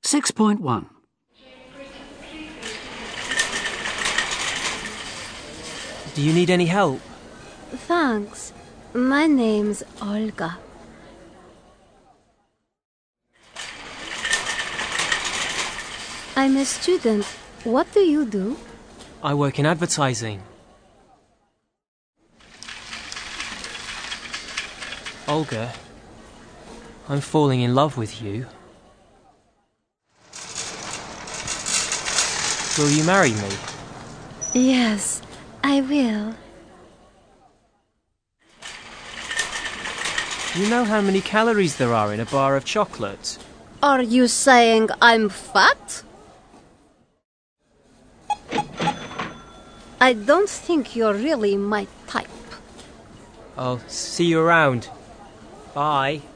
6.1. Do you need any help? Thanks. My name's Olga. I'm a student. What do you do? I work in advertising. Olga, I'm falling in love with you. Will you marry me? Yes, I will. Do you know how many calories there are in a bar of chocolate? Are you saying I'm fat? I don't think you're really my type. I'll see you around. Bye.